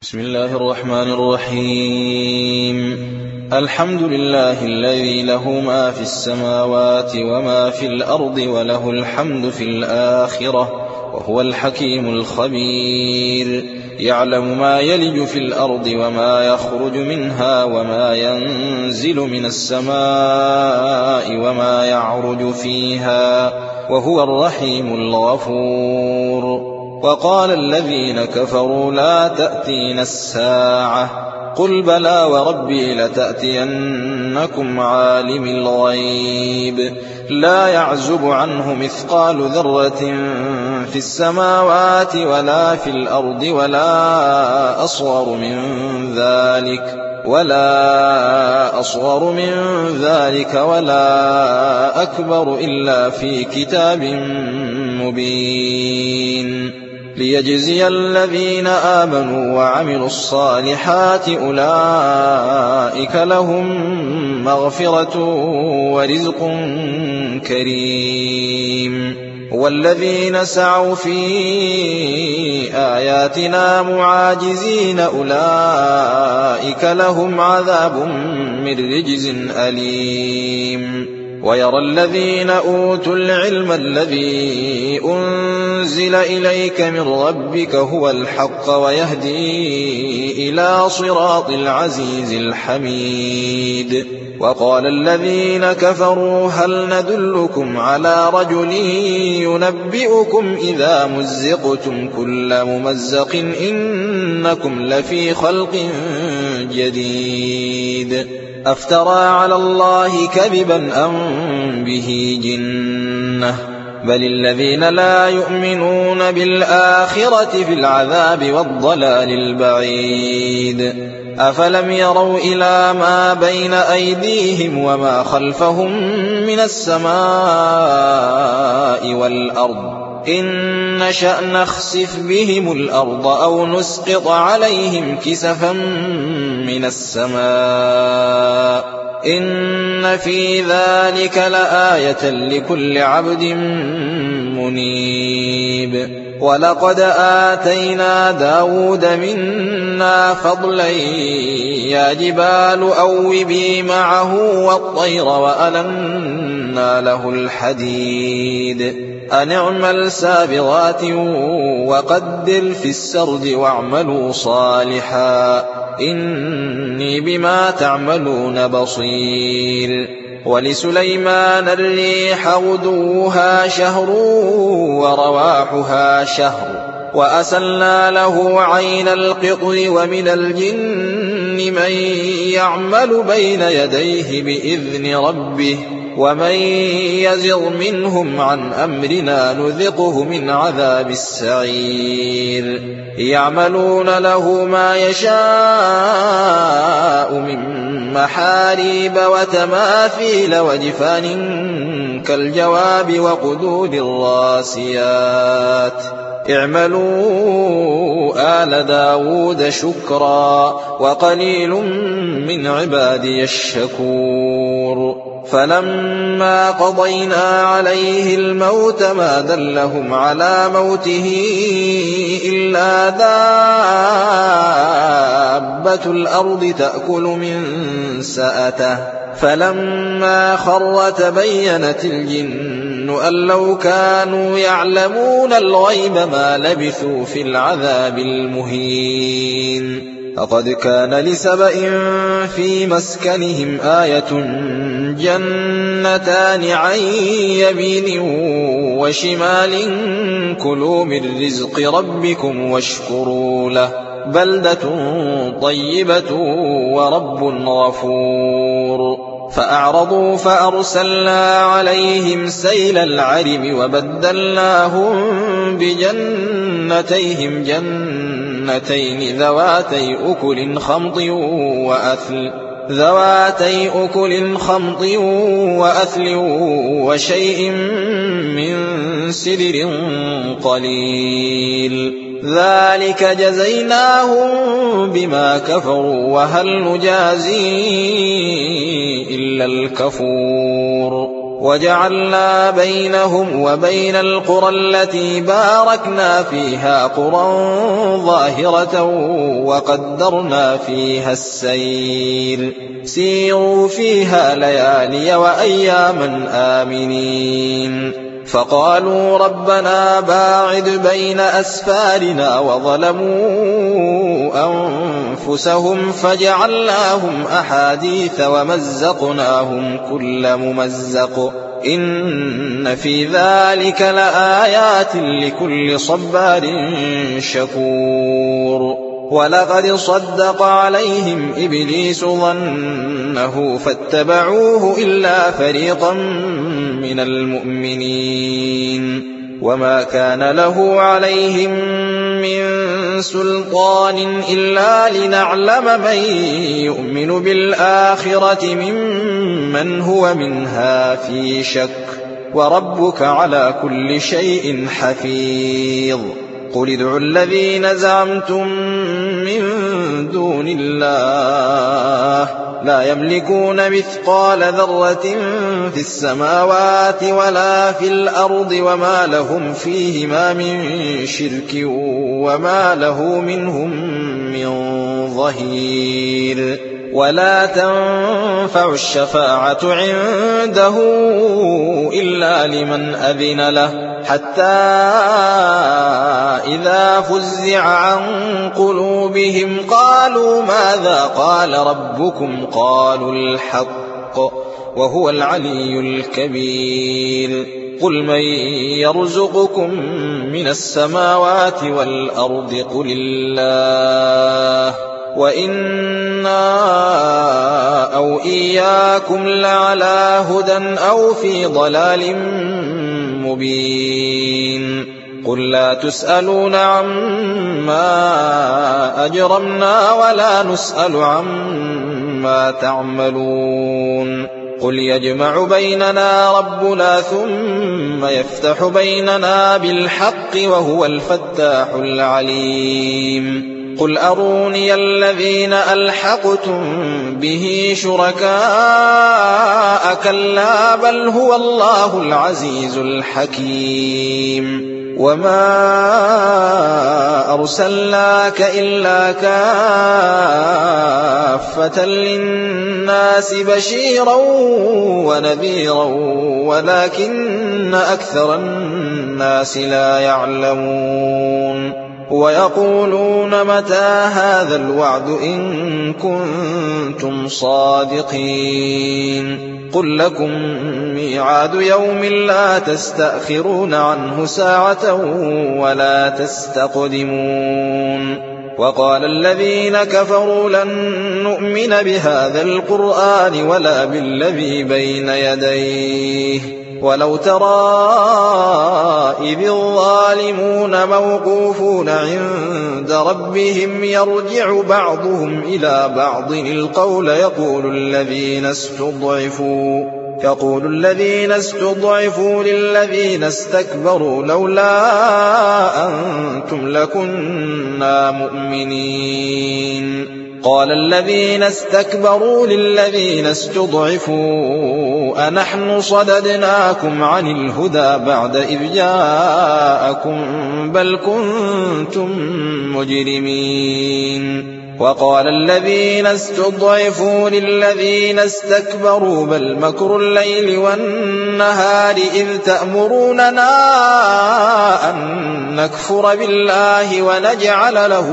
بسم الله الرحمن الرحيم. الحمد لله الذي له ما في السماوات وما في الأرض وله الحمد في الآخرة وهو الحكيم الخبير. يعلم ما يلج في الأرض وما يخرج منها وما ينزل من السماء وما يعرج فيها وهو الرحيم الغفور. وقال الذين كفروا لا تأتينا الساعة قل بلى وربي لتأتينكم عالم الغيب لا يعزب عنه مثقال ذرة في السماوات ولا في الأرض ولا أصغر من ذلك ولا أكبر إلا في كتاب مبين ليجزي الذين آمنوا وعملوا الصالحات أولئك لهم مغفرة ورزق كريم. والذين سعوا في آياتنا معاجزين أولئك لهم عذاب من رجز أليم. ويرى الذين أوتوا العلم الذي أنزل إليك من ربك هو الحق ويهدي إلى صراط العزيز الحميد. وقال الذين كفروا هل ندلكم على رجل ينبئكم إذا مزقتم كل ممزق إنكم لفي خلق جديد أفترى على الله كذبا أم به جنة بل الذين لا يؤمنون بالآخرة في العذاب والضلال البعيد. أفلم يروا إلى ما بين أيديهم وما خلفهم من السماء والأرض إن نشأ نخسف بهم الأرض أو نسقط عليهم كسفا من السماء إن في ذلك لآية لكل عبد منيب. ولقد آتينا داود منا فضلا يا جبال أوبي معه والطير وألنا له الحديد أن اعمل سابغات وقدر في السرد واعملوا صالحا إني بما تعملون بصير. ولسليمان الريح غدوها شهر ورواحها شهر وأسلنا له عين القطر ومن الجن من يعمل بين يديه بإذن ربه ومن يزغ منهم عن أمرنا نذقه من عذاب السعير. يعملون له ما يشاء من محاريب وتماثيل وجفان كالجواب وقدور الراسيات اعملوا آل داود شكرا وقليل من عبادي الشكور. فلما قضينا عليه الموت ما دلهم على موته إلا دابة الأرض تأكل من سأته فلما خر تبينت الجن أن لو كانوا يعلمون الغيب ما لبثوا في العذاب المهين. لقد كان لسبإ في مسكنهم آية جنتان عن يمين وشمال كلوا من رزق ربكم واشكروا له بلدة طيبة ورب غفور. فأعرضوا فأرسلنا عليهم سيل العرم وبدلناهم بجنتيهم جنتين ذواتي أكل خمط وأثل وشيء من سدر قليل ذلك جزيناهم بما كفروا وهل نجازي إلا الكفور. وجعلنا بينهم وبين القرى التي باركنا فيها قرى ظاهرة وقدرنا فيها السير سيروا فيها ليالي وأياما آمنين فقالوا ربنا باعد بين أسفارنا وظلموا أنفسهم فجعلناهم أحاديث ومزقناهم كل ممزق إن في ذلك لآيات لكل صبار شكور ولقد صدق عليهم إبليس ظنه فاتبعوه إلا فريقا من المؤمنين وما كان له عليهم من سلطان إلا لنعلم من يؤمن بالآخرة ممن هو منها في شك وربك على كل شيء حفيظ قل ادعوا الذين زعمتم من دون الله لا يملكون مثقال ذرة في السماوات ولا في الأرض وما لهم فيهما من شرك وما له منهم من ظهير ولا تنفع الشفاعة عنده إلا لمن أذن له حتى إذا فزع عن قلوبهم قالوا ماذا قال ربكم قالوا الحق وهو العلي الكبير قل من يرزقكم من السماوات والأرض قل الله وإنا أو إياكم لعلى هدى أو في ضلال مبين قل لا تسألون عما أجرمنا ولا نسأل عما تعملون قل يجمع بيننا ربنا ثم يفتح بيننا بالحق وهو الفتاح العليم قل أروني الذين ألحقتم به شركاء كلا بل هو الله العزيز الحكيم وما أرسلناك إلا كافة للناس بشيرا ونذيرا ولكن أكثر الناس لا يعلمون ويقولون متى هذا الوعد إن كنتم صادقين قل لكم ميعاد يوم لا تستأخرون عنه ساعة ولا تستقدمون وقال الذين كفروا لن نؤمن بهذا القرآن ولا بالذي بين يديه ولو ترى إذ الظالمون موقوفون عند ربهم يرجع بعضهم إلى بعض القول يقول الذين استضعفوا للذين استكبروا لولا أنتم لكنا مؤمنين قال الذين استكبروا للذين استضعفوا أنحن صددناكم عن الهدى بعد إذ جاءكم بل كنتم مجرمين وقال الذين استضعفوا للذين استكبروا بل مكر الليل والنهار إذ تأمروننا أن نكفر بالله ونجعل له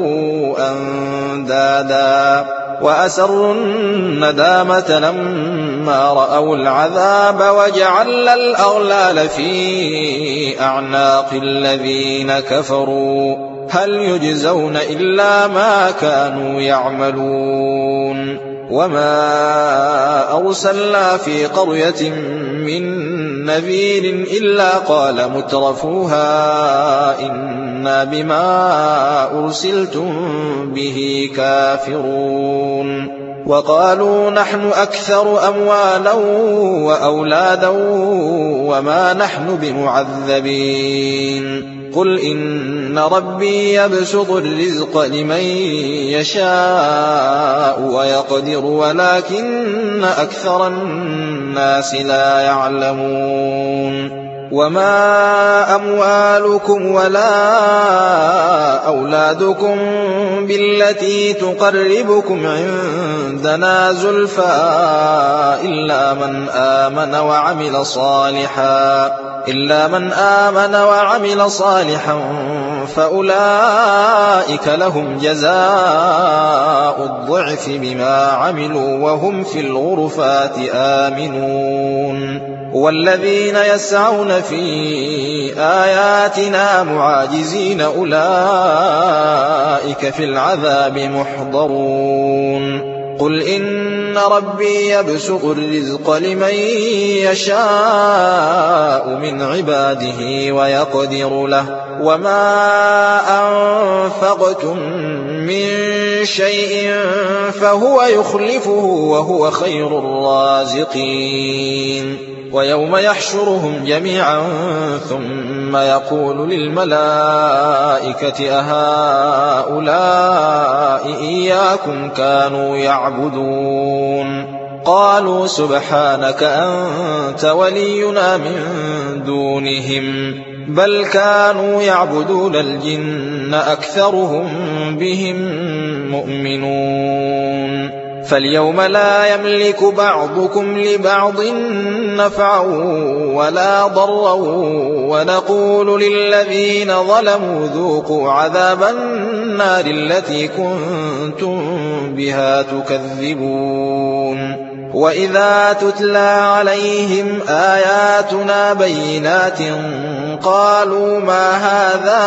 أندادا وأسروا الندامة لما رأوا العذاب وجعلنا الأغلال في أعناق الذين كفروا هل يجزون إلا ما كانوا يعملون وما أرسلنا في قرية من نذير إلا قال مترفوها إنا بما أرسلتم به كافرون وقالوا نحن أكثر أموالا وأولادا وما نحن بمعذبين قل إن ربي يبسط الرزق لمن يشاء ويقدر ولكن أكثر الناس لا يعلمون وما أموالكم ولا أولادكم بالتي تقربكم عندنا زلفى إلا من آمن وعمل صالحا فأولئك لهم جزاء الضعف بما عملوا وهم في الغرفات آمنون والذين يسعون في آياتنا معاجزين أولئك في العذاب محضرون قل إن ربي يبسط الرزق لمن يشاء من عباده ويقدر له وما أنفقتم من شيء فهو يخلفه وهو خير الرازقين ويوم يحشرهم جميعا ثم يقول للملائكة أهؤلاء إياكم كانوا يعبدون قالوا سبحانك أنت ولينا من دونهم بل كانوا يعبدون الجن أكثرهم بهم مؤمنون فاليوم لا يملك بعضكم لبعض نفعا ولا ضرا ونقول للذين ظلموا ذوقوا عذاب النار التي كنتم بها تكذبون وإذا تتلى عليهم آياتنا بينات قالوا ما هذا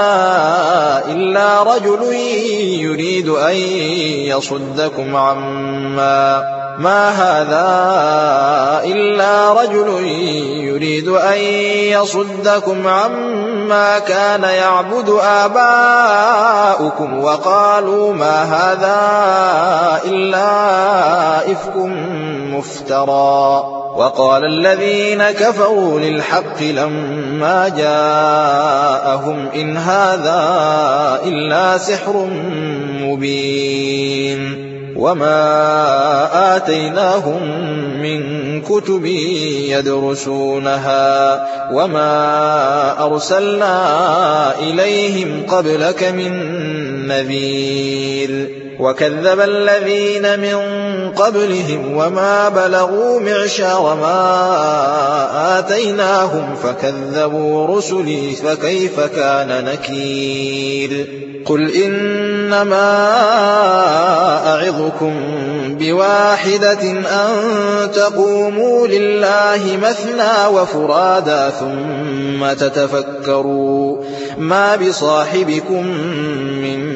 إلا رجل يريد أن يصدكم عما كان يعبد آباؤكم وقالوا ما هذا إلا إفك مفترى وقال الذين كفروا للحق لما جاءهم إن هذا إلا سحر مبين وما آتيناهم من كتب يدرسونها وما أرسلنا إليهم قبلك من نذير وكذب الذين من قبلهم وما بلغوا معشار ما آتيناهم فكذبوا رسلي فكيف كان نكير قل إنما أعظكم بواحدة أن تقوموا لله مثنى وفرادا ثم تتفكروا ما بصاحبكم من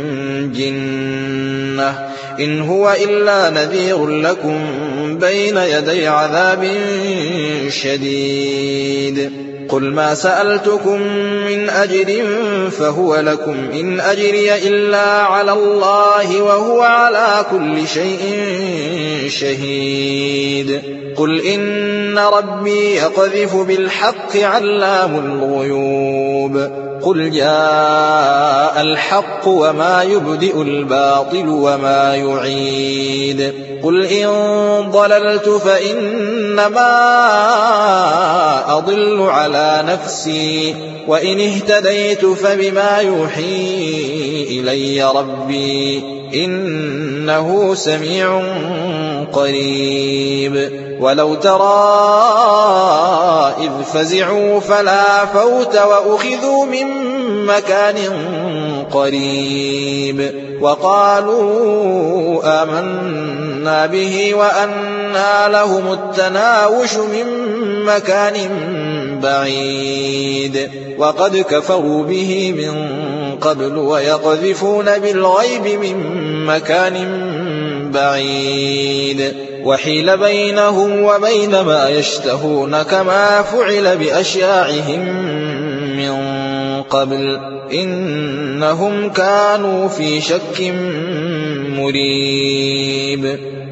جنة إن هو إلا نذير لكم بين يدي عذاب شديد قل ما سألتكم من أجر فهو لكم إن أجري إلا على الله وهو على كل شيء شهيد قل إن ربي يقذف بالحق علام الغيوب قل جاء الحق وما يبدئ الباطل وما يعيد قل إن ضللت فإنما أضل على نفسي وإن اهتديت فبما يوحي إلي ربي إنه سميع قريب ولو ترى إذ فزعوا فلا فوت وأخذوا من مكان قريب وقالوا آمنا به وأنى لهم التناوش من مكان بعيد وقد كفروا به من قبل ويقذفون بالغيب من مكان بعيد وحيل بينهم وبين ما يشتهون كما فعل بأشياعهم من قبل إنهم كانوا في شك مريب